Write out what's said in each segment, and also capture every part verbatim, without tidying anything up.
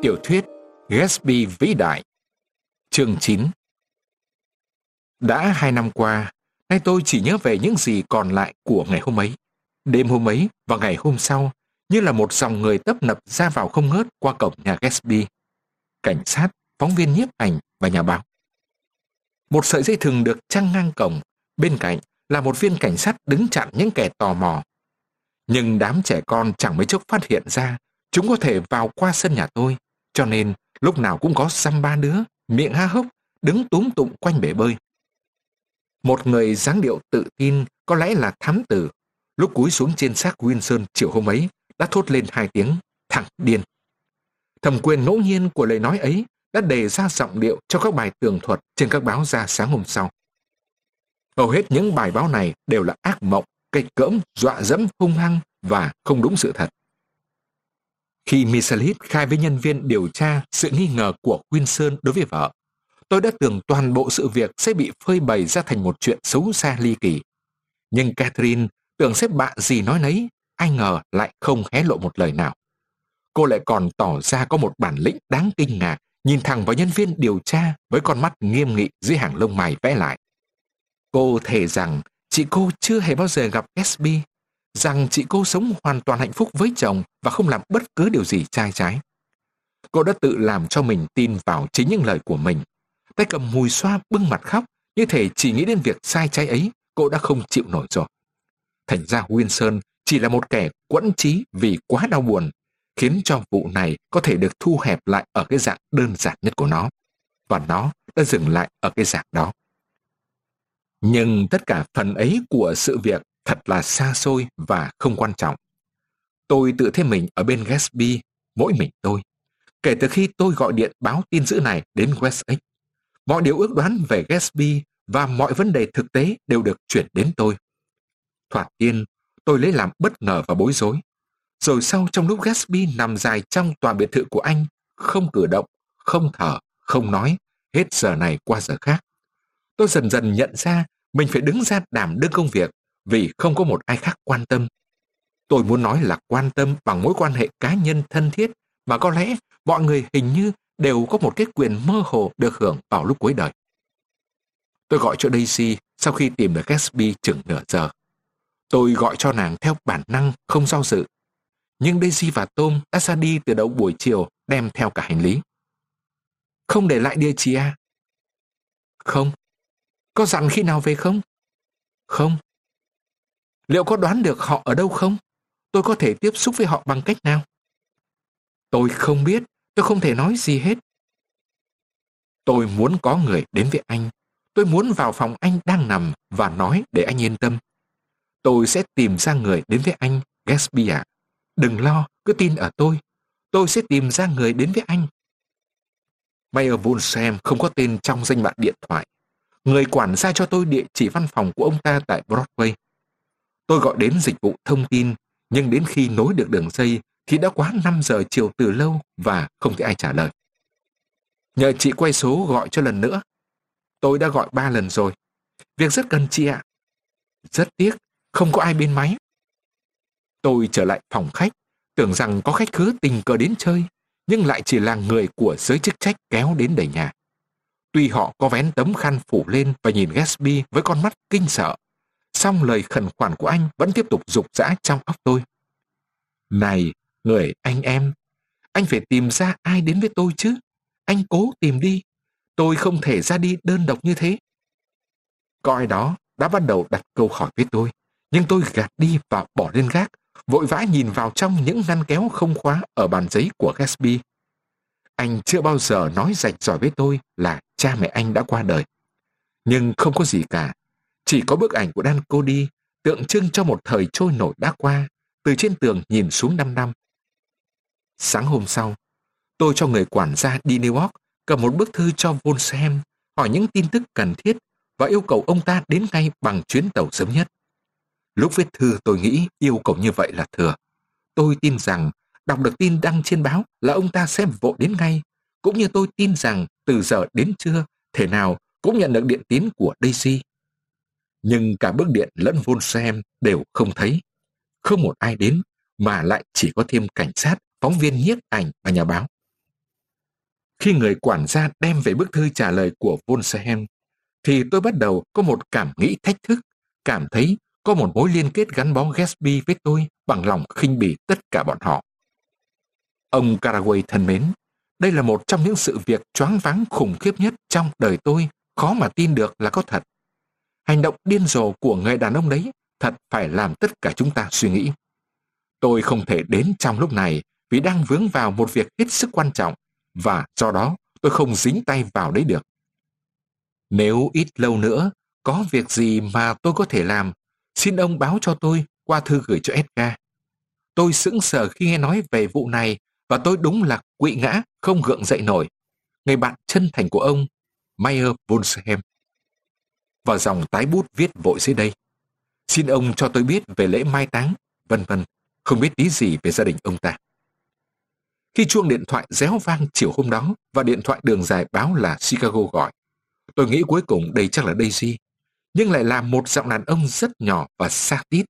Tiểu thuyết Gatsby vĩ đại. Chương chín. Đã hai năm qua, nay tôi chỉ nhớ về những gì còn lại của ngày hôm ấy. Đêm hôm ấy và ngày hôm sau, như là một dòng người tấp nập ra vào không ngớt qua cổng nhà Gatsby. Cảnh sát, phóng viên nhiếp ảnh và nhà báo. Một sợi dây thừng được trăng ngang cổng, bên cạnh là một viên cảnh sát đứng chặn những kẻ tò mò. Nhưng đám trẻ con chẳng mấy chốc phát hiện ra chúng có thể vào qua sân nhà tôi, cho nên lúc nào cũng có dăm ba đứa, miệng há hốc, đứng túm tụm quanh bể bơi. Một người dáng điệu tự tin, có lẽ là thám tử, lúc cúi xuống trên xác Wilson chiều hôm ấy, đã thốt lên hai tiếng thằng điên. Thẩm quyền ngẫu nhiên của lời nói ấy đã đề ra giọng điệu cho các bài tường thuật trên các báo ra sáng hôm sau. Hầu hết những bài báo này đều là ác mộng, kịch cỡm, dọa dẫm hung hăng và không đúng sự thật. Khi Michelet khai với nhân viên điều tra sự nghi ngờ của Wilson đối với vợ, tôi đã tưởng toàn bộ sự việc sẽ bị phơi bày ra thành một chuyện xấu xa ly kỳ. Nhưng Catherine tưởng sẽ bạ gì nói nấy, ai ngờ lại không hé lộ một lời nào. Cô lại còn tỏ ra có một bản lĩnh đáng kinh ngạc, nhìn thẳng vào nhân viên điều tra với con mắt nghiêm nghị dưới hàng lông mày vẽ lại. Cô thề rằng chị cô chưa hề bao giờ gặp Gatsby, rằng chị cô sống hoàn toàn hạnh phúc với chồng và không làm bất cứ điều gì sai trái. Cô đã tự làm cho mình tin vào chính những lời của mình. Tay cầm mùi xoa bưng mặt khóc, như thể chỉ nghĩ đến việc sai trái ấy, cô đã không chịu nổi rồi. Thành ra Wilson chỉ là một kẻ quẫn trí vì quá đau buồn, khiến cho vụ này có thể được thu hẹp lại ở cái dạng đơn giản nhất của nó. Và nó đã dừng lại ở cái dạng đó. Nhưng tất cả phần ấy của sự việc thật là xa xôi và không quan trọng. Tôi tự thấy mình ở bên Gatsby, mỗi mình tôi. Kể từ khi tôi gọi điện báo tin dữ này đến Wessex, mọi điều ước đoán về Gatsby và mọi vấn đề thực tế đều được chuyển đến tôi. Thoạt tiên, tôi lấy làm bất ngờ và bối rối. Rồi sau trong lúc Gatsby nằm dài trong tòa biệt thự của anh, không cử động, không thở, không nói, hết giờ này qua giờ khác, tôi dần dần nhận ra mình phải đứng ra đảm đương công việc vì không có một ai khác quan tâm. Tôi muốn nói là quan tâm bằng mối quan hệ cá nhân thân thiết mà có lẽ mọi người hình như đều có một cái quyền mơ hồ được hưởng vào lúc cuối đời. Tôi gọi cho Daisy sau khi tìm được Gatsby chừng nửa giờ. Tôi gọi cho nàng theo bản năng, không do dự. Nhưng Daisy và Tom đã ra đi từ đầu buổi chiều, đem theo cả hành lý. Không để lại địa chỉ à? Không. Có dặn khi nào về không? Không. Liệu có đoán được họ ở đâu không? Tôi có thể tiếp xúc với họ bằng cách nào? Tôi không biết, tôi không thể nói gì hết. Tôi muốn có người đến với anh. Tôi muốn vào phòng anh đang nằm và nói để anh yên tâm. Tôi sẽ tìm ra người đến với anh, Gatsby ạ. Đừng lo, cứ tin ở tôi. Tôi sẽ tìm ra người đến với anh. Mayer Woolsam không có tên trong danh bạ điện thoại. Người quản gia cho tôi địa chỉ văn phòng của ông ta tại Broadway. Tôi gọi đến dịch vụ thông tin, nhưng đến khi nối được đường dây thì đã quá năm giờ chiều từ lâu và không thấy ai trả lời. Nhờ chị quay số gọi cho lần nữa. Tôi đã gọi ba lần rồi. Việc rất cần chị ạ. Rất tiếc, không có ai bên máy. Tôi trở lại phòng khách, tưởng rằng có khách khứa tình cờ đến chơi, nhưng lại chỉ là người của giới chức trách kéo đến đầy nhà. Tuy họ có vén tấm khăn phủ lên và nhìn Gatsby với con mắt kinh sợ, song lời khẩn khoản của anh vẫn tiếp tục rục rã trong óc tôi. Này, người anh em, anh phải tìm ra ai đến với tôi chứ. Anh cố tìm đi. Tôi không thể ra đi đơn độc như thế. Có ai đó đã bắt đầu đặt câu hỏi với tôi, nhưng tôi gạt đi và bỏ lên gác, vội vã nhìn vào trong những ngăn kéo không khóa ở bàn giấy của Gatsby. Anh chưa bao giờ nói rạch ròi với tôi là cha mẹ anh đã qua đời. Nhưng không có gì cả. Chỉ có bức ảnh của Dan Cody tượng trưng cho một thời trôi nổi đã qua, từ trên tường nhìn xuống năm năm. Sáng hôm sau, tôi cho người quản gia đi New York cầm một bức thư cho Woolsam, hỏi những tin tức cần thiết và yêu cầu ông ta đến ngay bằng chuyến tàu sớm nhất. Lúc viết thư tôi nghĩ yêu cầu như vậy là thừa. Tôi tin rằng đọc được tin đăng trên báo là ông ta sẽ vội đến ngay, cũng như tôi tin rằng từ giờ đến trưa thể nào cũng nhận được điện tín của Daisy. Nhưng cả bức điện lẫn Woolsam đều không thấy. Không một ai đến, mà lại chỉ có thêm cảnh sát, phóng viên nhiếp ảnh và nhà báo. Khi người quản gia đem về bức thư trả lời của Wolsheim, thì tôi bắt đầu có một cảm nghĩ thách thức, cảm thấy có một mối liên kết gắn bó Gatsby với tôi bằng lòng khinh bỉ tất cả bọn họ. Ông Caraway thân mến, đây là một trong những sự việc choáng váng khủng khiếp nhất trong đời tôi, khó mà tin được là có thật. Hành động điên rồ của người đàn ông đấy thật phải làm tất cả chúng ta suy nghĩ. Tôi không thể đến trong lúc này vì đang vướng vào một việc hết sức quan trọng, và do đó tôi không dính tay vào đấy được. Nếu ít lâu nữa có việc gì mà tôi có thể làm, xin ông báo cho tôi qua thư gửi cho Edgar. Tôi sững sờ khi nghe nói về vụ này, và tôi đúng là quỵ ngã không gượng dậy nổi. Người bạn chân thành của ông, Meyer Wolsheim. Và dòng tái bút viết vội dưới đây: xin ông cho tôi biết về lễ mai táng, vân vân, không biết tí gì về gia đình ông ta. Khi chuông điện thoại réo vang chiều hôm đó và điện thoại đường dài báo là Chicago gọi, tôi nghĩ cuối cùng đây chắc là Daisy, nhưng lại là một giọng đàn ông rất nhỏ và xa tít.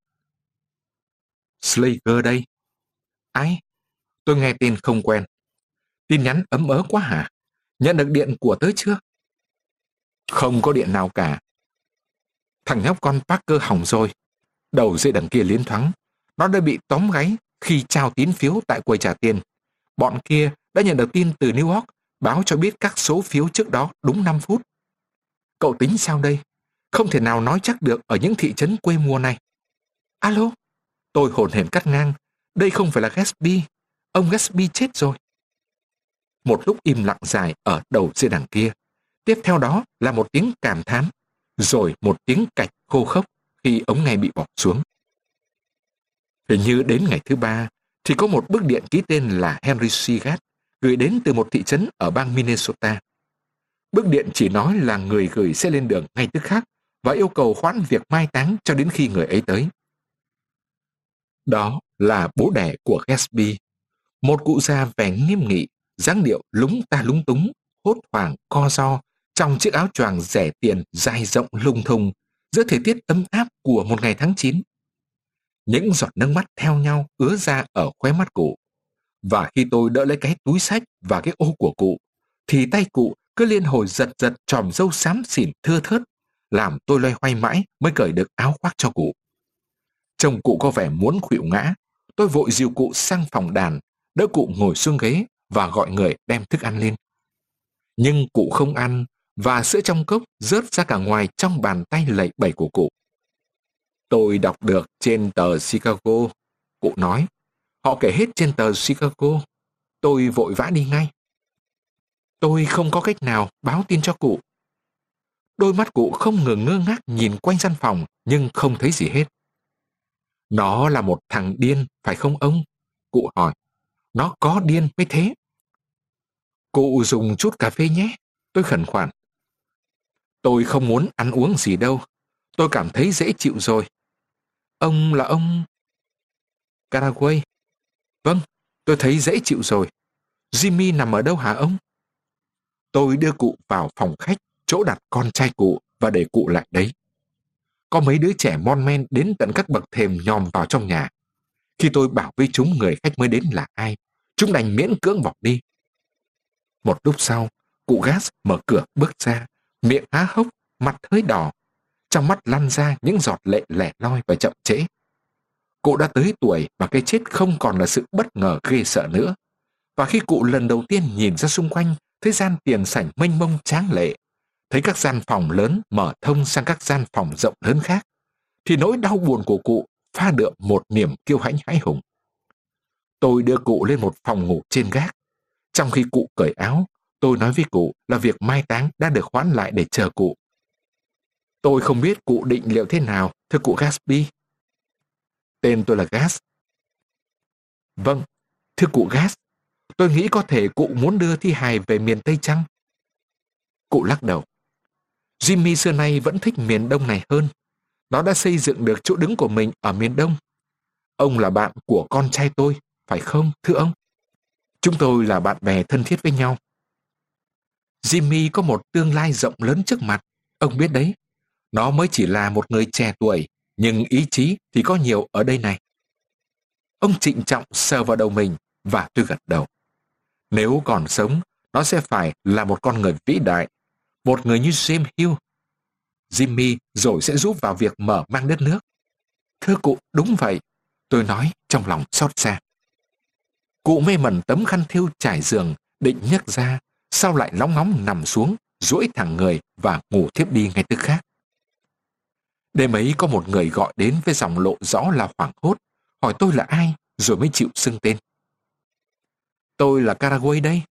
Slager đây. Ai? Tôi nghe tên không quen. Tin nhắn ấm ớ quá hả? Nhận được điện của tớ chưa? Không có điện nào cả. Thằng nhóc con Parker hỏng rồi. Đầu dây đằng kia liến thoáng. Nó đã bị tóm gáy khi trao tín phiếu tại quầy trả tiền. Bọn kia đã nhận được tin từ New York báo cho biết các số phiếu trước đó đúng năm phút. Cậu tính sao đây? Không thể nào nói chắc được ở những thị trấn quê mùa này. Alo? Tôi hồn hển cắt ngang. Đây không phải là Gatsby. Ông Gatsby chết rồi. Một lúc im lặng dài ở đầu dây đằng kia. Tiếp theo đó là một tiếng cảm thán, rồi một tiếng cạch khô khốc khi ống nghe bị bỏ xuống. Hình như đến ngày thứ ba thì có một bức điện ký tên là Henry Seagate gửi đến từ một thị trấn ở bang Minnesota. Bức điện chỉ nói là người gửi sẽ lên đường ngay tức khắc và yêu cầu hoãn việc mai táng cho đến khi người ấy tới. Đó là bố đẻ của Gatsby, một cụ già vẻ nghiêm nghị, dáng điệu lúng ta lúng túng, hốt hoảng co ro trong chiếc áo choàng rẻ tiền dài rộng lung thùng giữa thời tiết ấm áp của một ngày tháng chín. Những giọt nước mắt theo nhau ứa ra ở khóe mắt cụ, và khi tôi đỡ lấy cái túi xách và cái ô của cụ, thì tay cụ cứ liên hồi giật giật chòm râu xám xỉn thưa thớt, làm tôi loay hoay mãi mới cởi được áo khoác cho cụ. Trông cụ có vẻ muốn khuỵu ngã, tôi vội dìu cụ sang phòng đàn, đỡ cụ ngồi xuống ghế và gọi người đem thức ăn lên. Nhưng cụ không ăn, và sữa trong cốc rớt ra cả ngoài trong bàn tay lầy bẩy của cụ. Tôi đọc được trên tờ Chicago, cụ nói. Họ kể hết trên tờ Chicago. Tôi vội vã đi ngay. Tôi không có cách nào báo tin cho cụ. Đôi mắt cụ không ngừng ngơ ngác nhìn quanh căn phòng, nhưng không thấy gì hết. Nó là một thằng điên, phải không ông? Cụ hỏi. Nó có điên mới thế. Cụ dùng chút cà phê nhé, tôi khẩn khoản. Tôi không muốn ăn uống gì đâu. Tôi cảm thấy dễ chịu rồi. Ông là ông... Caraway. Vâng, tôi thấy dễ chịu rồi. Jimmy nằm ở đâu hả ông? Tôi đưa cụ vào phòng khách, chỗ đặt con trai cụ, và để cụ lại đấy. Có mấy đứa trẻ mon men đến tận các bậc thềm nhòm vào trong nhà. Khi tôi bảo với chúng người khách mới đến là ai, chúng đành miễn cưỡng bỏ đi. Một lúc sau, cụ Gas mở cửa bước ra, miệng há hốc, mặt hơi đỏ. Trong mắt lăn ra những giọt lệ lẻ loi và chậm trễ. Cụ đã tới tuổi mà cái chết không còn là sự bất ngờ ghê sợ nữa. Và khi cụ lần đầu tiên nhìn ra xung quanh, thấy gian tiền sảnh mênh mông tráng lệ, thấy các gian phòng lớn mở thông sang các gian phòng rộng lớn khác, thì nỗi đau buồn của cụ pha đượm một niềm kiêu hãnh hãi hùng. Tôi đưa cụ lên một phòng ngủ trên gác. Trong khi cụ cởi áo, tôi nói với cụ là việc mai táng đã được hoãn lại để chờ cụ. Tôi không biết cụ định liệu thế nào, thưa cụ Gatsby. Tên tôi là Gas. Vâng, thưa cụ Gas, tôi nghĩ có thể cụ muốn đưa thi hài về miền Tây chăng? Cụ lắc đầu. Jimmy xưa nay vẫn thích miền Đông này hơn. Nó đã xây dựng được chỗ đứng của mình ở miền Đông. Ông là bạn của con trai tôi, phải không, thưa ông? Chúng tôi là bạn bè thân thiết với nhau. Jimmy có một tương lai rộng lớn trước mặt, ông biết đấy. Nó mới chỉ là một người trẻ tuổi, nhưng ý chí thì có nhiều ở đây này. Ông trịnh trọng sờ vào đầu mình, và tôi gật đầu. Nếu còn sống, Nó sẽ phải là một con người vĩ đại, một người như James Hill. Jimmy rồi sẽ giúp vào việc mở mang đất nước. Thưa cụ, đúng vậy, tôi nói trong lòng xót xa. Cụ mê mẩn tấm khăn thêu trải giường, định nhấc ra, sau lại lóng ngóng nằm xuống, duỗi thẳng người và ngủ thiếp đi ngay tức khắc. Đêm ấy có một người gọi đến với giọng lộ rõ là hoảng hốt, hỏi tôi là ai, rồi mới chịu xưng tên. Tôi là Caraway đây.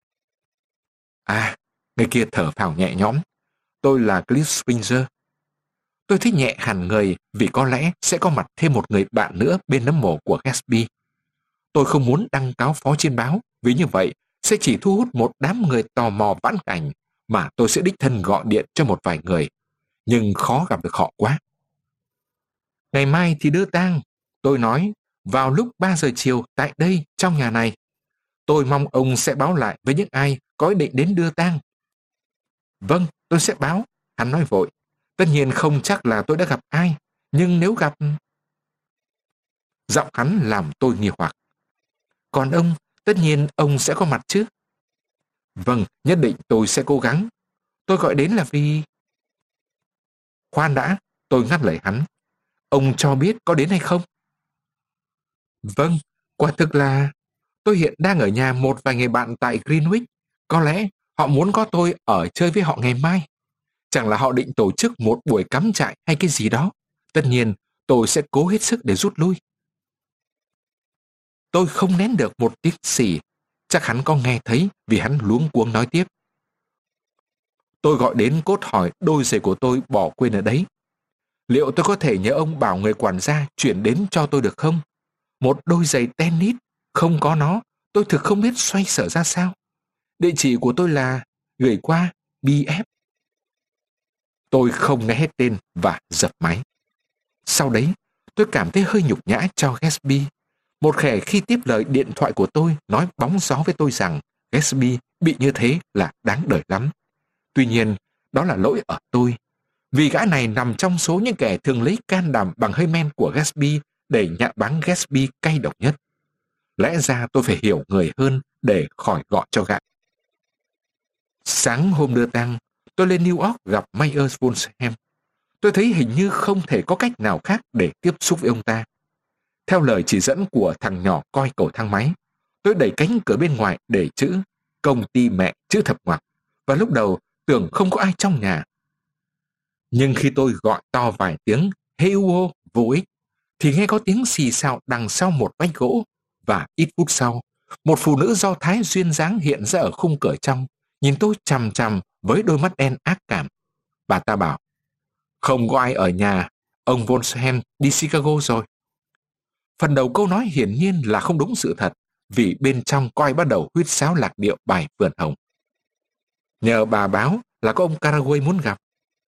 À, người kia thở phào nhẹ nhõm. Tôi là Cliff Springer. Tôi thấy nhẹ hẳn người vì có lẽ sẽ có mặt thêm một người bạn nữa bên nấm mồ của Gatsby. Tôi không muốn đăng cáo phó trên báo, vì như vậy sẽ chỉ thu hút một đám người tò mò vãn cảnh, mà tôi sẽ đích thân gọi điện cho một vài người. Nhưng khó gặp được họ quá. Ngày mai thì đưa tang, tôi nói, vào lúc ba giờ chiều tại đây, trong nhà này. Tôi mong ông sẽ báo lại với những ai có ý định đến đưa tang. Vâng, tôi sẽ báo, hắn nói vội. Tất nhiên không chắc là tôi đã gặp ai, nhưng nếu gặp... Giọng hắn làm tôi nghi hoặc. Còn ông, tất nhiên ông sẽ có mặt chứ. Vâng, nhất định tôi sẽ cố gắng. Tôi gọi đến là vì... Khoan đã, tôi ngắt lời hắn. Ông cho biết có đến hay không? Vâng, quả thực là... Tôi hiện đang ở nhà một vài người bạn tại Greenwich. Có lẽ họ muốn có tôi ở chơi với họ ngày mai. Chẳng là họ định tổ chức một buổi cắm trại hay cái gì đó. Tất nhiên, tôi sẽ cố hết sức để rút lui. Tôi không nén được một tiếng xì. Chắc hắn có nghe thấy vì hắn luống cuống nói tiếp. Tôi gọi đến cốt hỏi đôi giày của tôi bỏ quên ở đấy. Liệu tôi có thể nhờ ông bảo người quản gia chuyển đến cho tôi được không? Một đôi giày tennis, không có nó, tôi thực không biết xoay sở ra sao. Địa chỉ của tôi là gửi qua bê ép. Tôi không nghe hết tên và dập máy. Sau đấy, tôi cảm thấy hơi nhục nhã cho Gatsby. Một kẻ khi tiếp lời điện thoại của tôi nói bóng gió với tôi rằng Gatsby bị như thế là đáng đời lắm. Tuy nhiên, đó là lỗi ở tôi. Vì gã này nằm trong số những kẻ thường lấy can đảm bằng hơi men của Gatsby để nhạ báng Gatsby cay độc nhất. Lẽ ra tôi phải hiểu người hơn để khỏi gọi cho gã. Sáng hôm đưa tang, tôi lên New York gặp Mayer Wolfsham. Tôi thấy hình như không thể có cách nào khác để tiếp xúc với ông ta. Theo lời chỉ dẫn của thằng nhỏ coi cầu thang máy, tôi đẩy cánh cửa bên ngoài để chữ công ty mẹ chữ thập ngoặc, và lúc đầu tưởng không có ai trong nhà. Nhưng khi tôi gọi to vài tiếng hey uo vô ích, thì nghe có tiếng xì xào đằng sau một vách gỗ, và ít phút sau, một phụ nữ Do Thái duyên dáng hiện ra ở khung cửa trong, nhìn tôi chằm chằm với đôi mắt đen ác cảm. Bà ta bảo, không có ai ở nhà, ông Wolfsham đi Chicago rồi. Phần đầu câu nói hiển nhiên là không đúng sự thật, vì bên trong có ai bắt đầu huýt sáo lạc điệu bài Vườn Hồng. Nhờ bà báo là có ông Caraway muốn gặp.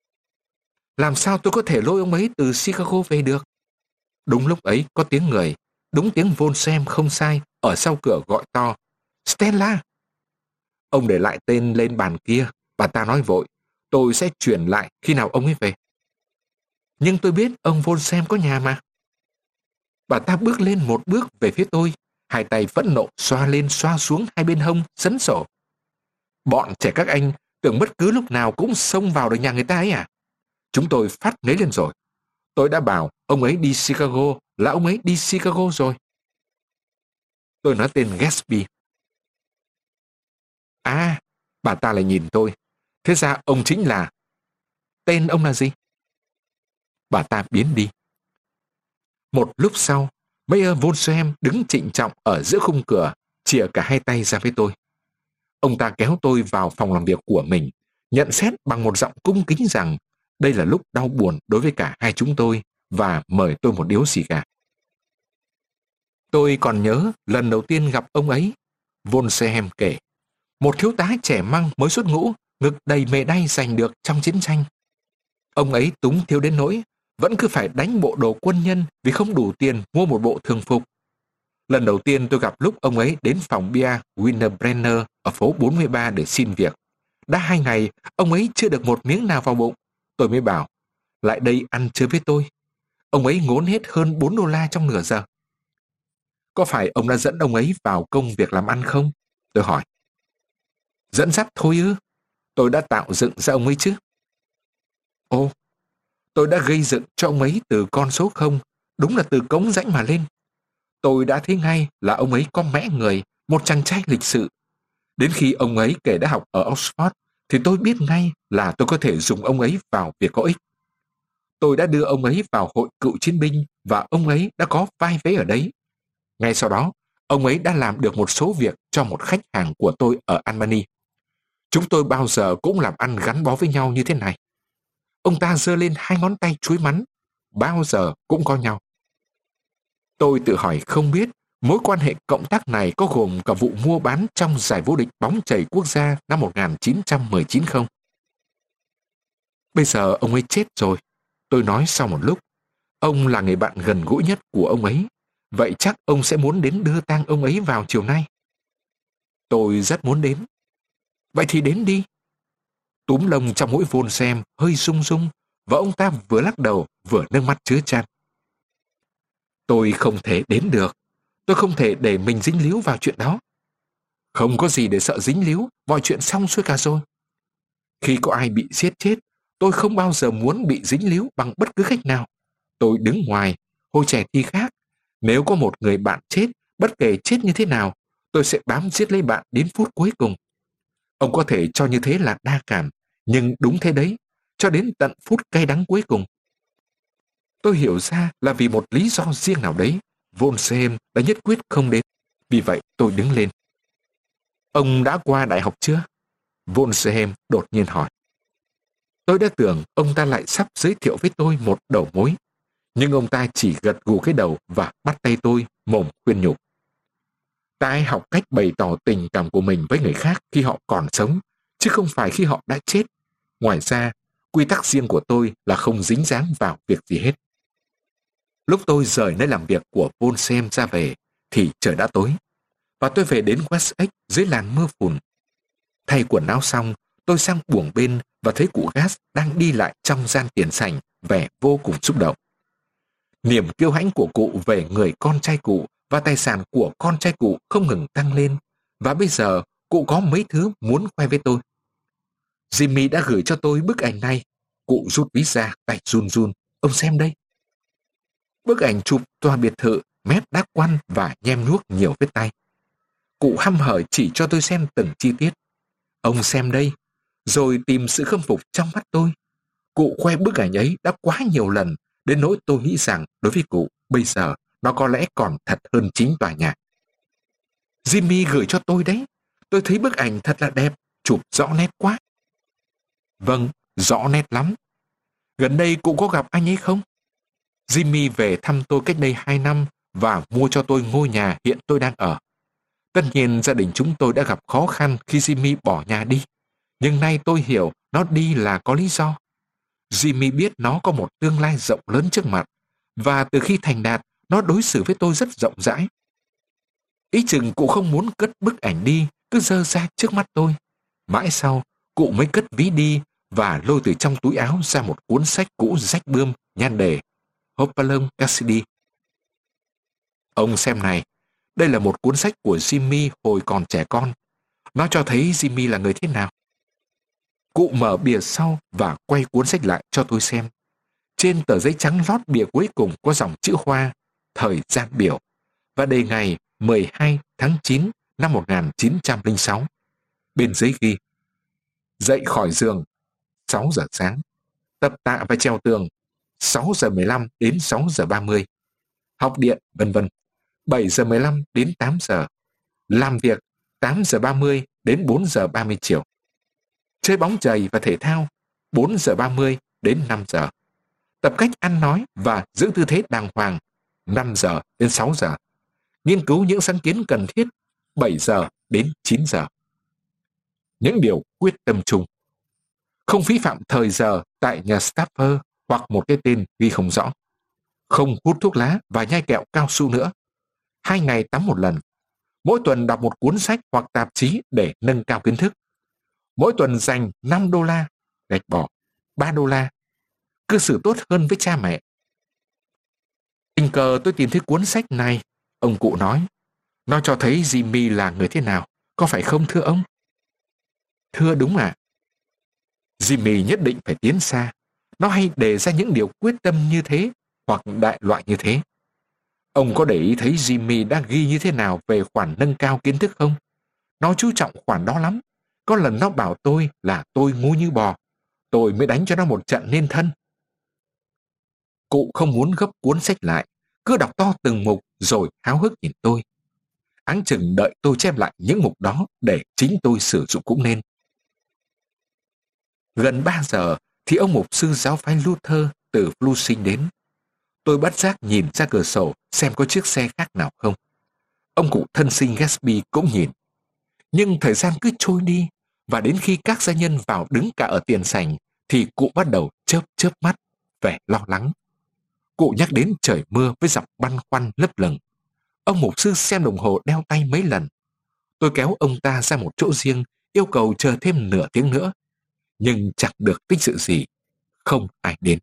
Làm sao tôi có thể lôi ông ấy từ Chicago về được? Đúng lúc ấy có tiếng người, đúng tiếng Wolfsham không sai, ở sau cửa gọi to, Stella! Ông để lại tên lên bàn kia, bà ta nói vội, tôi sẽ chuyển lại khi nào ông ấy về. Nhưng tôi biết ông Wolfsham có nhà mà. Bà ta bước lên một bước về phía tôi, hai tay phẫn nộ xoa lên xoa xuống hai bên hông, sấn sổ. Bọn trẻ các anh tưởng bất cứ lúc nào cũng xông vào được nhà người ta ấy à? Chúng tôi phát nấy lên rồi. Tôi đã bảo ông ấy đi Chicago là ông ấy đi Chicago rồi. Tôi nói tên Gatsby. À, bà ta lại nhìn tôi. Thế ra ông chính là... Tên ông là gì? Bà ta biến đi. Một lúc sau, Mayer Wolfsham đứng trịnh trọng ở giữa khung cửa, chìa cả hai tay ra với tôi. Ông ta kéo tôi vào phòng làm việc của mình, nhận xét bằng một giọng cung kính rằng đây là lúc đau buồn đối với cả hai chúng tôi, và mời tôi một điếu xì gà. Tôi còn nhớ lần đầu tiên gặp ông ấy, Wolfsham kể. Một thiếu tá trẻ măng mới xuất ngũ, ngực đầy mề đay giành được trong chiến tranh. Ông ấy túng thiếu đến nỗi vẫn cứ phải đánh bộ đồ quân nhân vì không đủ tiền mua một bộ thường phục. Lần đầu tiên tôi gặp lúc ông ấy đến phòng bia Winterbrenner ở phố bốn mươi ba để xin việc. Đã hai ngày, ông ấy chưa được một miếng nào vào bụng. Tôi mới bảo, lại đây ăn chơi với tôi. Ông ấy ngốn hết hơn bốn đô la trong nửa giờ. Có phải ông đã dẫn ông ấy vào công việc làm ăn không? Tôi hỏi. Dẫn dắt thôi ư? Tôi đã tạo dựng ra ông ấy chứ. Ồ, tôi đã gây dựng cho ông ấy từ con số không, đúng là từ cống rãnh mà lên. Tôi đã thấy ngay là ông ấy có mẽ người, một chàng trai lịch sự. Đến khi ông ấy kể đã học ở Oxford, thì tôi biết ngay là tôi có thể dùng ông ấy vào việc có ích. Tôi đã đưa ông ấy vào hội cựu chiến binh và ông ấy đã có vai vế ở đấy. Ngay sau đó, ông ấy đã làm được một số việc cho một khách hàng của tôi ở Albany. Chúng tôi bao giờ cũng làm ăn gắn bó với nhau như thế này. Ông ta giơ lên hai ngón tay chuối mắn, bao giờ cũng có nhau. Tôi tự hỏi không biết mối quan hệ cộng tác này có gồm cả vụ mua bán trong giải vô địch bóng chày quốc gia năm một nghìn chín trăm mười chín không? Bây giờ ông ấy chết rồi, tôi nói sau một lúc. Ông là người bạn gần gũi nhất của ông ấy, vậy chắc ông sẽ muốn đến đưa tang ông ấy vào chiều nay. Tôi rất muốn đến. Vậy thì đến đi. Túm lông trong mũi Vôn Xem hơi rung rung, và ông ta vừa lắc đầu vừa nước mắt chứa chan. Tôi không thể đến được. Tôi không thể để mình dính líu vào chuyện đó. Không có gì để sợ dính líu, mọi chuyện xong xuôi cả rồi. Khi có ai bị giết chết, tôi không bao giờ muốn bị dính líu bằng bất cứ cách nào. Tôi đứng ngoài, hồi trẻ thì khác. Nếu có một người bạn chết, bất kể chết như thế nào, tôi sẽ bám giết lấy bạn đến phút cuối cùng. Ông có thể cho như thế là đa cảm, nhưng đúng thế đấy, cho đến tận phút cay đắng cuối cùng. Tôi hiểu ra là vì một lý do riêng nào đấy, Von Sem đã nhất quyết không đến. Vì vậy tôi đứng lên. Ông đã qua đại học chưa? Von Sem đột nhiên hỏi. Tôi đã tưởng ông ta lại sắp giới thiệu với tôi một đầu mối. Nhưng ông ta chỉ gật gù cái đầu và bắt tay tôi, mồm khuyên nhủ. Ta hãy học cách bày tỏ tình cảm của mình với người khác khi họ còn sống, chứ không phải khi họ đã chết. Ngoài ra, quy tắc riêng của tôi là không dính dáng vào việc gì hết. Lúc tôi rời nơi làm việc của Von Sem ra về, thì trời đã tối, và tôi về đến Wessex dưới làn mưa phùn. Thay quần áo xong, tôi sang buồng bên và thấy cụ Gas đang đi lại trong gian tiền sảnh, vẻ vô cùng xúc động. Niềm kiêu hãnh của cụ về người con trai cụ và tài sản của con trai cụ không ngừng tăng lên, và bây giờ cụ có mấy thứ muốn khoe với tôi. Jimmy đã gửi cho tôi bức ảnh này. Cụ rút ví ra, tay run run. Ông xem đây. Bức ảnh chụp tòa biệt thự, mép đá quăn và nhem nhuốc nhiều vết tay. Cụ hăm hở chỉ cho tôi xem từng chi tiết. Ông xem đây, rồi tìm sự khâm phục trong mắt tôi. Cụ khoe bức ảnh ấy đã quá nhiều lần, đến nỗi tôi nghĩ rằng đối với cụ, bây giờ nó có lẽ còn thật hơn chính tòa nhà. Jimmy gửi cho tôi đấy. Tôi thấy bức ảnh thật là đẹp, chụp rõ nét quá. Vâng, rõ nét lắm. Gần đây cụ có gặp anh ấy không? Jimmy về thăm tôi cách đây hai năm và mua cho tôi ngôi nhà hiện tôi đang ở. Tất nhiên gia đình chúng tôi đã gặp khó khăn khi Jimmy bỏ nhà đi. Nhưng nay tôi hiểu nó đi là có lý do. Jimmy biết nó có một tương lai rộng lớn trước mặt, và từ khi thành đạt, nó đối xử với tôi rất rộng rãi. Ý chừng cụ không muốn cất bức ảnh đi, cứ giơ ra trước mắt tôi. Mãi sau, cụ mới cất ví đi và lôi từ trong túi áo ra một cuốn sách cũ rách bươm, nhan đề Hopalong Cassidy. Ông xem này, đây là một cuốn sách của Jimmy hồi còn trẻ con. Nó cho thấy Jimmy là người thế nào. Cụ mở bìa sau và quay cuốn sách lại cho tôi xem. Trên tờ giấy trắng lót bìa cuối cùng có dòng chữ hoa, thời gian biểu, và đề ngày mười hai tháng chín năm một nghìn chín trăm lẻ sáu. Bên dưới ghi: dậy khỏi giường sáu giờ sáng, tập tạ và treo tường sáu giờ mười lăm đến sáu giờ ba mươi, học điện vân vân bảy giờ mười lăm đến tám giờ, làm việc tám giờ ba mươi đến bốn giờ ba mươi chiều, chơi bóng chày và thể thao bốn giờ ba mươi đến năm giờ, tập cách ăn nói và giữ tư thế đàng hoàng năm giờ đến sáu giờ, nghiên cứu những sáng kiến cần thiết bảy giờ đến chín giờ. Những điều quyết tâm chung: không phí phạm thời giờ tại nhà staffer hoặc một cái tên ghi không rõ, không hút thuốc lá và nhai kẹo cao su nữa, hai ngày tắm một lần, mỗi tuần đọc một cuốn sách hoặc tạp chí để nâng cao kiến thức, mỗi tuần dành năm đô la, gạch bỏ ba đô la, cư xử tốt hơn với cha mẹ. Tình cờ tôi tìm thấy cuốn sách này, ông cụ nói. Nó cho thấy Jimmy là người thế nào, có phải không thưa ông? Thưa đúng ạ. Jimmy nhất định phải tiến xa. Nó hay đề ra những điều quyết tâm như thế, hoặc đại loại như thế. Ông có để ý thấy Jimmy đã ghi như thế nào về khoản nâng cao kiến thức không? Nó chú trọng khoản đó lắm. Có lần nó bảo tôi là tôi ngu như bò. Tôi mới đánh cho nó một trận nên thân. Cụ không muốn gấp cuốn sách lại, cứ đọc to từng mục rồi háo hức nhìn tôi. Áng chừng đợi tôi chép lại những mục đó để chính tôi sử dụng cũng nên. Gần ba giờ thì ông mục sư giáo phái Luther từ Flushing đến. Tôi bất giác nhìn ra cửa sổ xem có chiếc xe khác nào không. Ông cụ thân sinh Gatsby cũng nhìn. Nhưng thời gian cứ trôi đi, và đến khi các gia nhân vào đứng cả ở tiền sảnh thì cụ bắt đầu chớp chớp mắt, vẻ lo lắng. Cụ nhắc đến trời mưa với giọng băn khoăn lấp lửng. Ông mục sư xem đồng hồ đeo tay mấy lần. Tôi kéo ông ta ra một chỗ riêng, yêu cầu chờ thêm nửa tiếng nữa. Nhưng chẳng được tích sự gì. Không ai đến.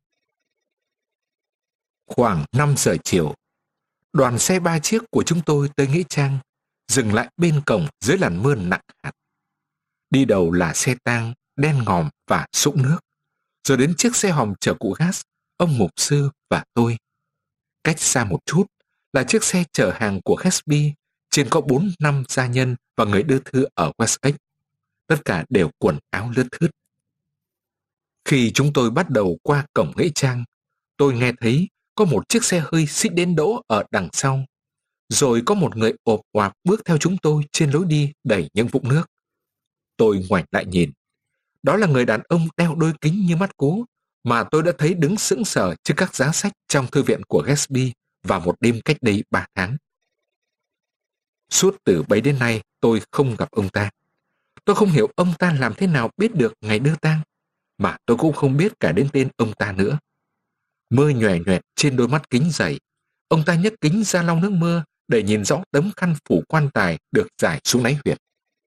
Khoảng năm giờ chiều, đoàn xe ba chiếc của chúng tôi tới Nghĩa Trang, dừng lại bên cổng dưới làn mưa nặng hạt. Đi đầu là xe tang, đen ngòm và sũng nước. Rồi đến chiếc xe hòm chở cụ Gas, ông mục sư và tôi. Cách xa một chút là chiếc xe chở hàng của Gatsby, trên có bốn năm gia nhân và người đưa thư ở Wessex. Tất cả đều quần áo lướt thướt. Khi chúng tôi bắt đầu qua cổng Nghĩa Trang, tôi nghe thấy có một chiếc xe hơi xích đến đỗ ở đằng sau. Rồi có một người ộp oạp bước theo chúng tôi trên lối đi đầy những vũng nước. Tôi ngoảnh lại nhìn. Đó là người đàn ông đeo đôi kính như mắt cú mà tôi đã thấy đứng sững sờ trước các giá sách trong thư viện của Gatsby vào một đêm cách đây ba tháng. Suốt từ bấy đến nay tôi không gặp ông ta. Tôi không hiểu ông ta làm thế nào biết được ngày đưa tang, mà tôi cũng không biết cả đến tên ông ta nữa. Mưa nhòe nhòe trên đôi mắt kính dày. Ông ta nhấc kính ra lau nước mưa để nhìn rõ tấm khăn phủ quan tài được trải xuống đáy huyệt.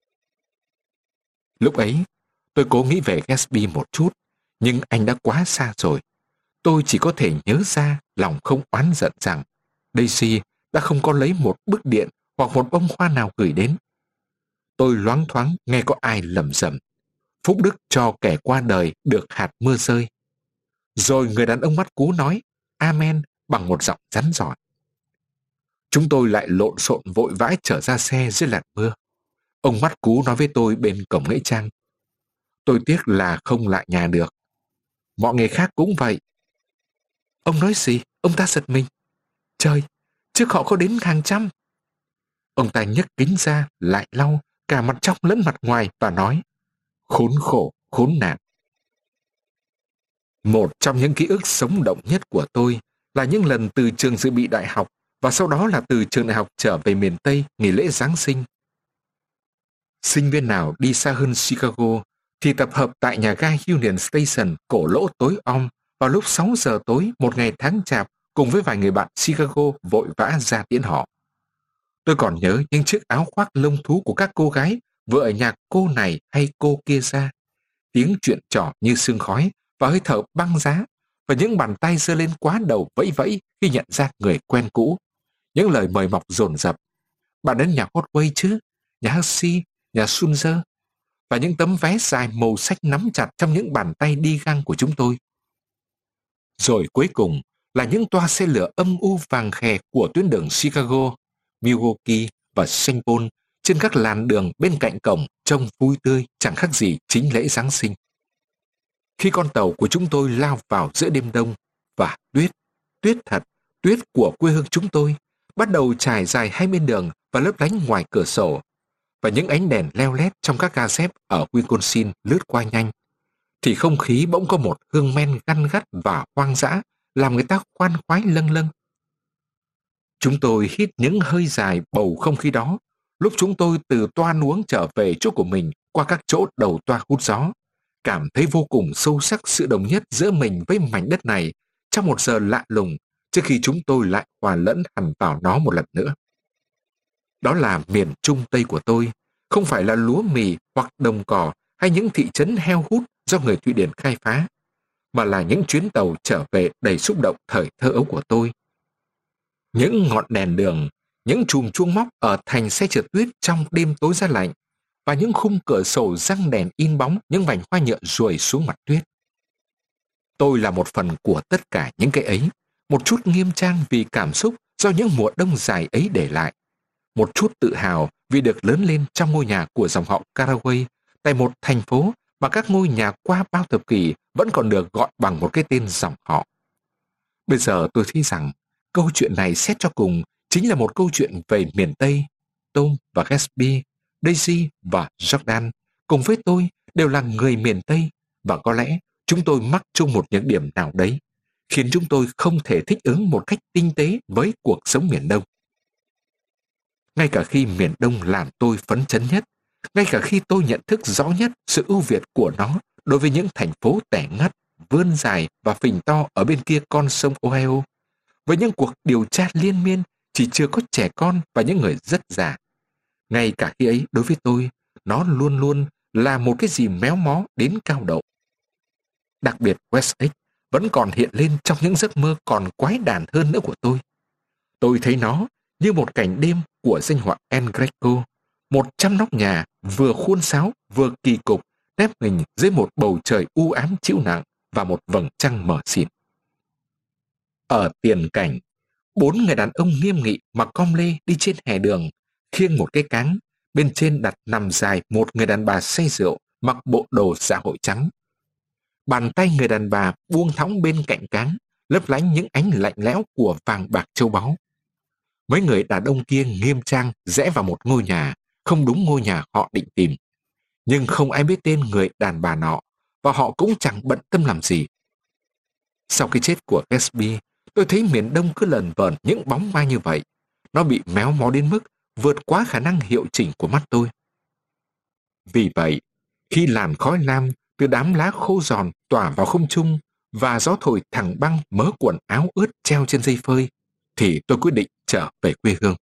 Lúc ấy, tôi cố nghĩ về Gatsby một chút, nhưng anh đã quá xa rồi. Tôi chỉ có thể nhớ ra lòng không oán giận rằng Daisy đã không có lấy một bức điện hoặc một bông hoa nào gửi đến. Tôi loáng thoáng nghe có ai lẩm rẩm: phúc đức cho kẻ qua đời được hạt mưa rơi. Rồi người đàn ông mắt cú nói Amen bằng một giọng rắn giỏi. Chúng tôi lại lộn xộn vội vãi trở ra xe dưới làn mưa. Ông mắt cú nói với tôi bên cổng Nghĩa Trang: tôi tiếc là không lại nhà được. Mọi người khác cũng vậy. Ông nói gì? Ông ta giật mình. Trời, trước họ có đến hàng trăm. Ông ta nhấc kính ra, lại lau cả mặt trong lẫn mặt ngoài và nói: khốn khổ, khốn nạn. Một trong những ký ức sống động nhất của tôi là những lần từ trường dự bị đại học và sau đó là từ trường đại học trở về miền Tây nghỉ lễ Giáng sinh. Sinh viên nào đi xa hơn Chicago thì tập hợp tại nhà ga Union Station cổ lỗ tối om vào lúc sáu giờ tối một ngày tháng chạp cùng với vài người bạn Chicago vội vã ra tiễn họ. Tôi còn nhớ những chiếc áo khoác lông thú của các cô gái vừa ở nhà cô này hay cô kia ra, tiếng chuyện trò như sương khói và hơi thở băng giá, và những bàn tay giơ lên quá đầu vẫy vẫy khi nhận ra người quen cũ. Những lời mời mọc dồn dập: bạn đến nhà Hotway chứ, nhà Hershey, nhà Sunzer, và những tấm vé dài màu sách nắm chặt trong những bàn tay đi găng của chúng tôi. Rồi cuối cùng là những toa xe lửa âm u vàng khè của tuyến đường Chicago, Milwaukee và Saint Paul trên các làn đường bên cạnh cổng trông vui tươi chẳng khác gì chính lễ Giáng sinh. Khi con tàu của chúng tôi lao vào giữa đêm đông và tuyết, tuyết thật, tuyết của quê hương chúng tôi, bắt đầu trải dài hai bên đường và lấp lánh ngoài cửa sổ, và những ánh đèn leo lét trong các ga dép ở Wisconsin lướt qua nhanh, thì không khí bỗng có một hương men gắt gắt và hoang dã làm người ta khoan khoái lâng lâng. Chúng tôi hít những hơi dài bầu không khí đó lúc chúng tôi từ toa nuống trở về chỗ của mình qua các chỗ đầu toa hút gió, cảm thấy vô cùng sâu sắc sự đồng nhất giữa mình với mảnh đất này trong một giờ lạ lùng trước khi chúng tôi lại hòa lẫn hẳn vào nó một lần nữa. Đó là miền Trung Tây của tôi, không phải là lúa mì hoặc đồng cỏ hay những thị trấn heo hút do người Thụy Điển khai phá, mà là những chuyến tàu trở về đầy xúc động thời thơ ấu của tôi. Những ngọn đèn đường, những chùm chuông móc ở thành xe trượt tuyết trong đêm tối giá lạnh, và những khung cửa sổ răng đèn in bóng những vành hoa nhựa ruồi xuống mặt tuyết. Tôi là một phần của tất cả những cái ấy, một chút nghiêm trang vì cảm xúc do những mùa đông dài ấy để lại, một chút tự hào vì được lớn lên trong ngôi nhà của dòng họ Caraway tại một thành phố mà các ngôi nhà qua bao thập kỷ vẫn còn được gọi bằng một cái tên dòng họ. Bây giờ tôi thấy rằng câu chuyện này xét cho cùng chính là một câu chuyện về miền Tây. Tom và Gatsby, Daisy và Jordan cùng với tôi đều là người miền Tây, và có lẽ chúng tôi mắc chung một nhược điểm nào đấy, khiến chúng tôi không thể thích ứng một cách tinh tế với cuộc sống miền Đông. Ngay cả khi miền Đông làm tôi phấn chấn nhất, ngay cả khi tôi nhận thức rõ nhất sự ưu việt của nó đối với những thành phố tẻ ngắt, vươn dài và phình to ở bên kia con sông Ohio, với những cuộc điều tra liên miên chỉ chưa có trẻ con và những người rất già. Ngay cả khi ấy, đối với tôi, nó luôn luôn là một cái gì méo mó đến cao độ. Đặc biệt West X vẫn còn hiện lên trong những giấc mơ còn quái đản hơn nữa của tôi. Tôi thấy nó như một cảnh đêm của danh họa El Greco, một trăm nóc nhà vừa khuôn sáo vừa kỳ cục nép mình dưới một bầu trời u ám chịu nặng và một vầng trăng mờ xịt. Ở tiền cảnh, bốn người đàn ông nghiêm nghị mặc com lê đi trên hè đường, khiêng một cái cáng, bên trên đặt nằm dài một người đàn bà say rượu mặc bộ đồ xã hội trắng. Bàn tay người đàn bà buông thõng bên cạnh cáng, lấp lánh những ánh lạnh lẽo của vàng bạc châu báu. Mấy người đàn ông kia nghiêm trang rẽ vào một ngôi nhà, không đúng ngôi nhà họ định tìm. Nhưng không ai biết tên người đàn bà nọ, và họ cũng chẳng bận tâm làm gì. Sau cái chết của Gatsby, tôi thấy miền Đông cứ lờn vờn những bóng ma như vậy. Nó bị méo mó đến mức vượt quá khả năng hiệu chỉnh của mắt tôi. Vì vậy, khi làn khói lam từ đám lá khô giòn tỏa vào không trung và gió thổi thẳng băng mớ quần áo ướt treo trên dây phơi, thì tôi quyết định trở về quê hương.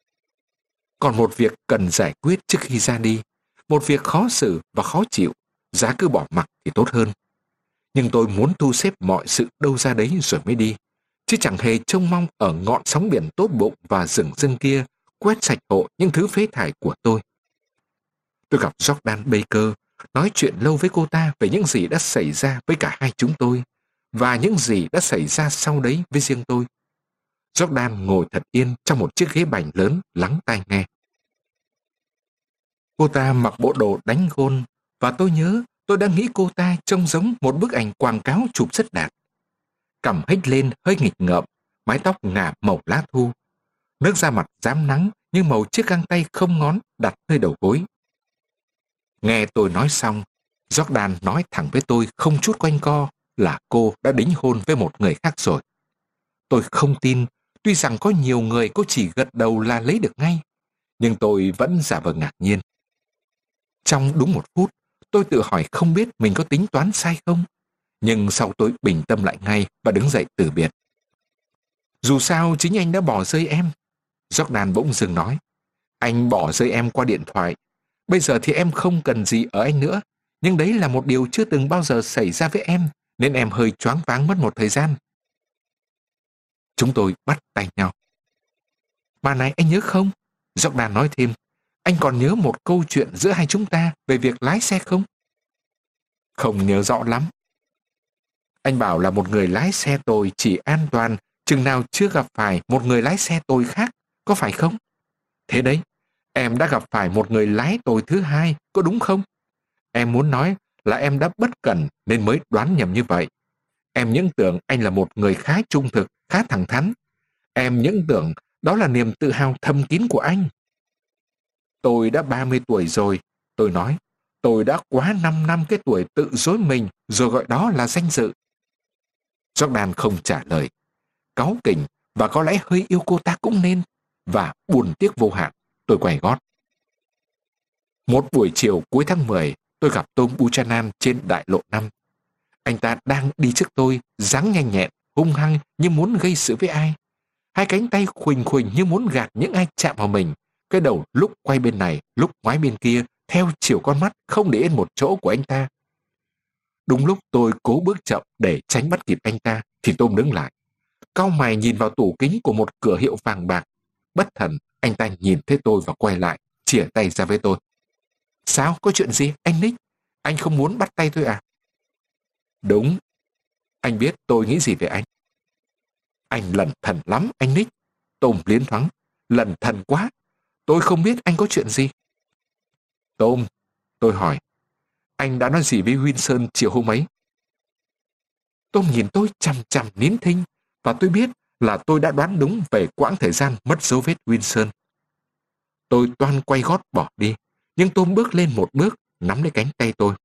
Còn một việc cần giải quyết trước khi ra đi, một việc khó xử và khó chịu, giá cứ bỏ mặc thì tốt hơn. Nhưng tôi muốn thu xếp mọi sự đâu ra đấy rồi mới đi, chứ chẳng hề trông mong ở ngọn sóng biển tốt bụng và rừng rưng kia quét sạch hộ những thứ phế thải của tôi. Tôi gặp Jordan Baker, nói chuyện lâu với cô ta về những gì đã xảy ra với cả hai chúng tôi, và những gì đã xảy ra sau đấy với riêng tôi. Jordan ngồi thật yên trong một chiếc ghế bành lớn lắng tai nghe. Cô ta mặc bộ đồ đánh gôn, và tôi nhớ tôi đã nghĩ cô ta trông giống một bức ảnh quảng cáo chụp rất đạt. Cằm hếch lên hơi nghịch ngợm, mái tóc ngả màu lá thu. Nước da mặt rám nắng như màu chiếc găng tay không ngón đặt nơi đầu gối. Nghe tôi nói xong, Jordan nói thẳng với tôi không chút quanh co là cô đã đính hôn với một người khác rồi. Tôi không tin, tuy rằng có nhiều người cô chỉ gật đầu là lấy được ngay, nhưng tôi vẫn giả vờ ngạc nhiên. Trong đúng một phút, tôi tự hỏi không biết mình có tính toán sai không, nhưng sau tôi bình tâm lại ngay và đứng dậy từ biệt. Dù sao chính anh đã bỏ rơi em. Jordan bỗng dừng nói. Anh bỏ rơi em qua điện thoại. Bây giờ thì em không cần gì ở anh nữa, nhưng đấy là một điều chưa từng bao giờ xảy ra với em, nên em hơi choáng váng mất một thời gian. Chúng tôi bắt tay nhau. Mà này anh nhớ không? Jordan nói thêm. Anh còn nhớ một câu chuyện giữa hai chúng ta về việc lái xe không? Không nhớ rõ lắm. Anh bảo là một người lái xe tồi chỉ an toàn chừng nào chưa gặp phải một người lái xe tồi khác, có phải không? Thế đấy, em đã gặp phải một người lái tồi thứ hai, có đúng không? Em muốn nói là em đã bất cẩn nên mới đoán nhầm như vậy. Em những tưởng anh là một người khá trung thực, khá thẳng thắn. Em những tưởng đó là niềm tự hào thầm kín của anh. Tôi đã ba mươi tuổi rồi, tôi nói. Tôi đã quá năm năm cái tuổi tự dối mình rồi gọi đó là danh dự. Jordan không trả lời. Cáu kỉnh và có lẽ hơi yêu cô ta cũng nên. Và buồn tiếc vô hạn, tôi quay gót. Một buổi chiều cuối tháng mười, tôi gặp Tom Buchanan trên đại lộ năm. Anh ta đang đi trước tôi, dáng nhanh nhẹn, hung hăng như muốn gây sự với ai. Hai cánh tay khuỳnh khuỳnh như muốn gạt những ai chạm vào mình. Cái đầu lúc quay bên này, lúc ngoái bên kia, theo chiều con mắt không để yên một chỗ của anh ta. Đúng lúc tôi cố bước chậm để tránh bắt kịp anh ta, thì Tom đứng lại. Cau mày nhìn vào tủ kính của một cửa hiệu vàng bạc. Bất thần, anh ta nhìn thấy tôi và quay lại, chìa tay ra với tôi. Sao, có chuyện gì, anh Nick? Anh không muốn bắt tay tôi à? Đúng. Anh biết tôi nghĩ gì về anh. Anh lẩn thẩn lắm, anh Nick. Tom liến thoáng. Lẩn thẩn quá. Tôi không biết anh có chuyện gì. Tom, tôi hỏi, anh đã nói gì với Wilson chiều hôm ấy? Tom nhìn tôi chằm chằm nín thinh, và tôi biết là tôi đã đoán đúng về quãng thời gian mất dấu vết Wilson. Tôi toan quay gót bỏ đi, nhưng Tom bước lên một bước, nắm lấy cánh tay tôi.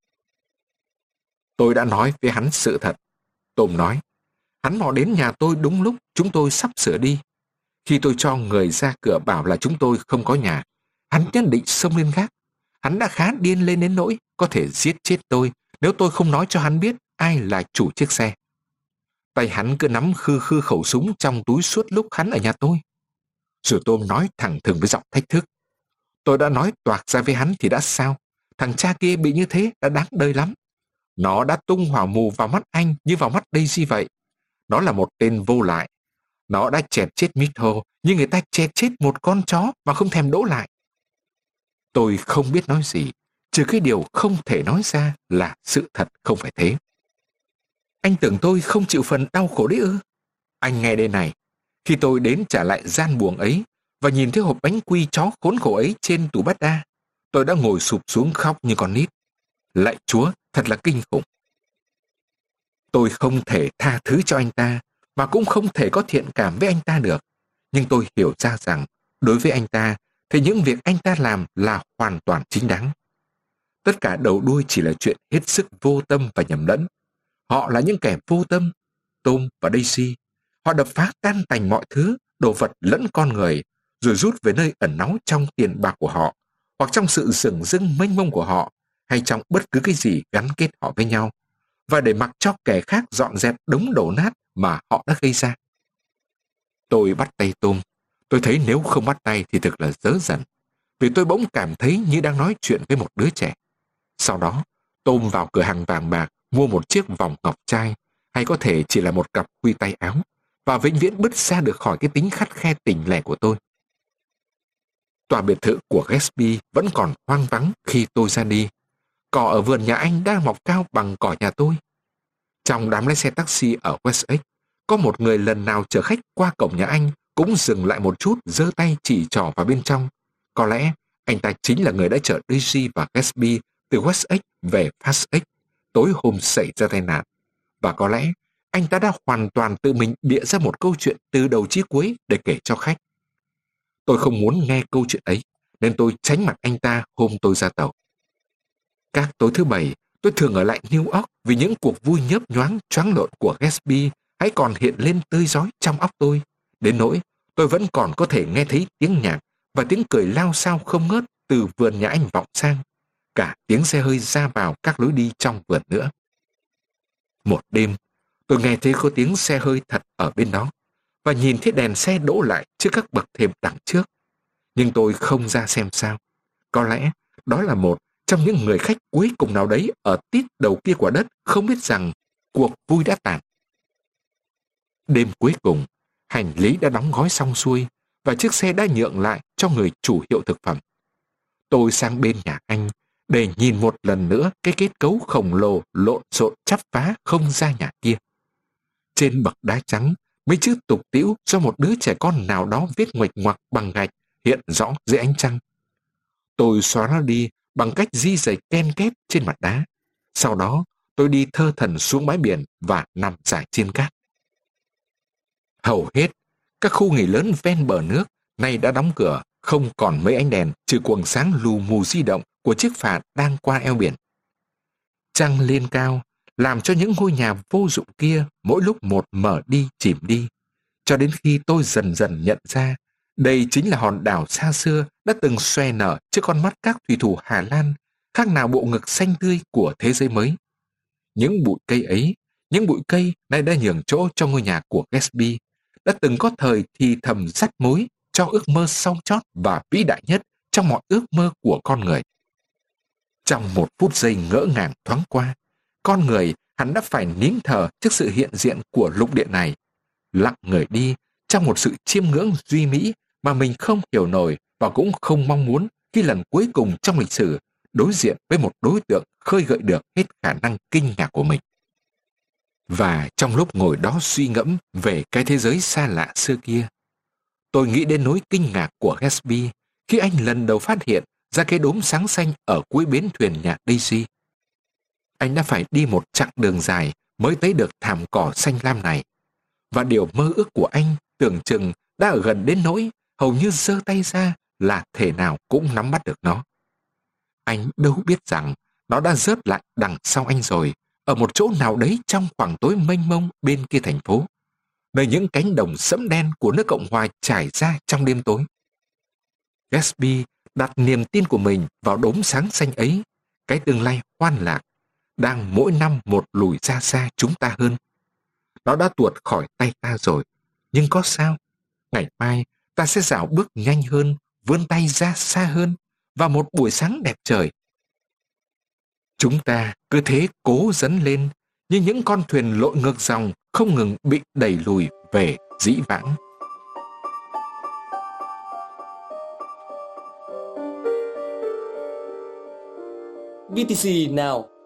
Tôi đã nói với hắn sự thật. Tom nói, hắn mò đến nhà tôi đúng lúc chúng tôi sắp sửa đi. Khi tôi cho người ra cửa bảo là chúng tôi không có nhà, hắn nhất định xông lên gác. Hắn đã khá điên lên đến nỗi có thể giết chết tôi nếu tôi không nói cho hắn biết ai là chủ chiếc xe. Tay hắn cứ nắm khư khư khẩu súng trong túi suốt lúc hắn ở nhà tôi. Rồi Tom nói thẳng thừng với giọng thách thức. Tôi đã nói toạc ra với hắn thì đã sao? Thằng cha kia bị như thế đã đáng đời lắm. Nó đã tung hỏa mù vào mắt anh như vào mắt Daisy vậy. Nó là một tên vô lại. Nó đã chẹt chết Mitchell như người ta chẹt chết một con chó mà không thèm đỗ lại. Tôi không biết nói gì, trừ cái điều không thể nói ra là sự thật không phải thế. Anh tưởng tôi không chịu phần đau khổ đấy ư? Anh nghe đây này, khi tôi đến trả lại gian buồng ấy và nhìn thấy hộp bánh quy chó khốn khổ ấy trên tủ bát đa, tôi đã ngồi sụp xuống khóc như con nít. Lạy Chúa, thật là kinh khủng. Tôi không thể tha thứ cho anh ta, mà cũng không thể có thiện cảm với anh ta được. Nhưng tôi hiểu ra rằng, đối với anh ta, thì những việc anh ta làm là hoàn toàn chính đáng. Tất cả đầu đuôi chỉ là chuyện hết sức vô tâm và nhầm lẫn. Họ là những kẻ vô tâm, Tom và Daisy. Họ đập phá tan tành mọi thứ, đồ vật lẫn con người, rồi rút về nơi ẩn náu trong tiền bạc của họ, hoặc trong sự rừng rưng mênh mông của họ, hay trong bất cứ cái gì gắn kết họ với nhau, và để mặc cho kẻ khác dọn dẹp đống đổ nát mà họ đã gây ra. Tôi bắt tay Tom. Tôi thấy nếu không bắt tay thì thực là dớ dẩn, vì tôi bỗng cảm thấy như đang nói chuyện với một đứa trẻ. Sau đó, Tom vào cửa hàng vàng bạc mua một chiếc vòng ngọc trai, hay có thể chỉ là một cặp khuy tay áo, và vĩnh viễn bứt xa được khỏi cái tính khắt khe tình lẻ của tôi. Tòa biệt thự của Gatsby vẫn còn hoang vắng khi tôi ra đi. Cỏ ở vườn nhà anh đang mọc cao bằng cỏ nhà tôi. Trong đám lái xe taxi ở West X, có một người lần nào chở khách qua cổng nhà anh cũng dừng lại một chút, giơ tay chỉ trỏ vào bên trong. Có lẽ anh ta chính là người đã chở Daisy và Gatsby từ West X về Fast X tối hôm xảy ra tai nạn. Và có lẽ anh ta đã hoàn toàn tự mình bịa ra một câu chuyện từ đầu chí cuối để kể cho khách. Tôi không muốn nghe câu chuyện ấy, nên tôi tránh mặt anh ta hôm tôi ra tàu. Các tối thứ bảy, tôi thường ở lại New York vì những cuộc vui nhớp nhoáng choáng lộn của Gatsby hãy còn hiện lên tươi rói trong óc tôi, đến nỗi tôi vẫn còn có thể nghe thấy tiếng nhạc và tiếng cười lao xao không ngớt từ vườn nhà anh vọng sang, cả tiếng xe hơi ra vào các lối đi trong vườn nữa. Một đêm, tôi nghe thấy có tiếng xe hơi thật ở bên đó, và nhìn thấy đèn xe đỗ lại trước các bậc thềm đằng trước. Nhưng tôi không ra xem sao. Có lẽ đó là một trong những người khách cuối cùng nào đấy ở tít đầu kia quả đất không biết rằng cuộc vui đã tàn. Đêm cuối cùng, hành lý đã đóng gói xong xuôi và chiếc xe đã nhượng lại cho người chủ hiệu thực phẩm. Tôi sang bên nhà anh để nhìn một lần nữa cái kết cấu khổng lồ lộn xộn chắp vá không ra nhà kia. Trên bậc đá trắng, mấy chữ tục tĩu do một đứa trẻ con nào đó viết nguệch ngoạc bằng gạch hiện rõ dưới ánh trăng. Tôi xóa nó đi bằng cách di giày ken két trên mặt đá. Sau đó, tôi đi thơ thẩn xuống bãi biển và nằm rải trên cát. Hầu hết, các khu nghỉ lớn ven bờ nước nay đã đóng cửa, không còn mấy ánh đèn trừ quầng sáng lù mù di động của chiếc phà đang qua eo biển. Trăng lên cao, làm cho những ngôi nhà vô dụng kia mỗi lúc một mở đi chìm đi, cho đến khi tôi dần dần nhận ra đây chính là hòn đảo xa xưa đã từng xoe nở trước con mắt các thủy thủ Hà Lan, khác nào bộ ngực xanh tươi của thế giới mới. Những bụi cây ấy, những bụi cây nay đã nhường chỗ cho ngôi nhà của Gatsby, đã từng có thời thì thầm dắt mối cho ước mơ sau chót và vĩ đại nhất trong mọi ước mơ của con người. Trong một phút giây ngỡ ngàng thoáng qua, con người hắn đã phải nín thở trước sự hiện diện của lục địa này, lặng người đi trong một sự chiêm ngưỡng duy mỹ mà mình không hiểu nổi và cũng không mong muốn khi lần cuối cùng trong lịch sử đối diện với một đối tượng khơi gợi được hết khả năng kinh ngạc của mình. Và trong lúc ngồi đó suy ngẫm về cái thế giới xa lạ xưa kia, tôi nghĩ đến nỗi kinh ngạc của Gatsby khi anh lần đầu phát hiện ra cái đốm sáng xanh ở cuối bến thuyền nhà Daisy. Anh đã phải đi một chặng đường dài mới tới được thảm cỏ xanh lam này, và điều mơ ước của anh tưởng chừng đã ở gần đến nỗi hầu như giơ tay ra là thể nào cũng nắm bắt được nó. Anh đâu biết rằng nó đã rớt lại đằng sau anh rồi, ở một chỗ nào đấy trong khoảng tối mênh mông bên kia thành phố, nơi những cánh đồng sẫm đen của nước Cộng hòa trải ra trong đêm tối. Gatsby đặt niềm tin của mình vào đốm sáng xanh ấy, cái tương lai hoan lạc, đang mỗi năm một lùi ra xa chúng ta hơn. Nó đã tuột khỏi tay ta rồi, nhưng có sao? Ngày mai ta sẽ dạo bước nhanh hơn, vươn tay ra xa hơn, vào một buổi sáng đẹp trời. Chúng ta cứ thế cố dấn lên, như những con thuyền lội ngược dòng không ngừng bị đẩy lùi về dĩ vãng. vê tê xê Now.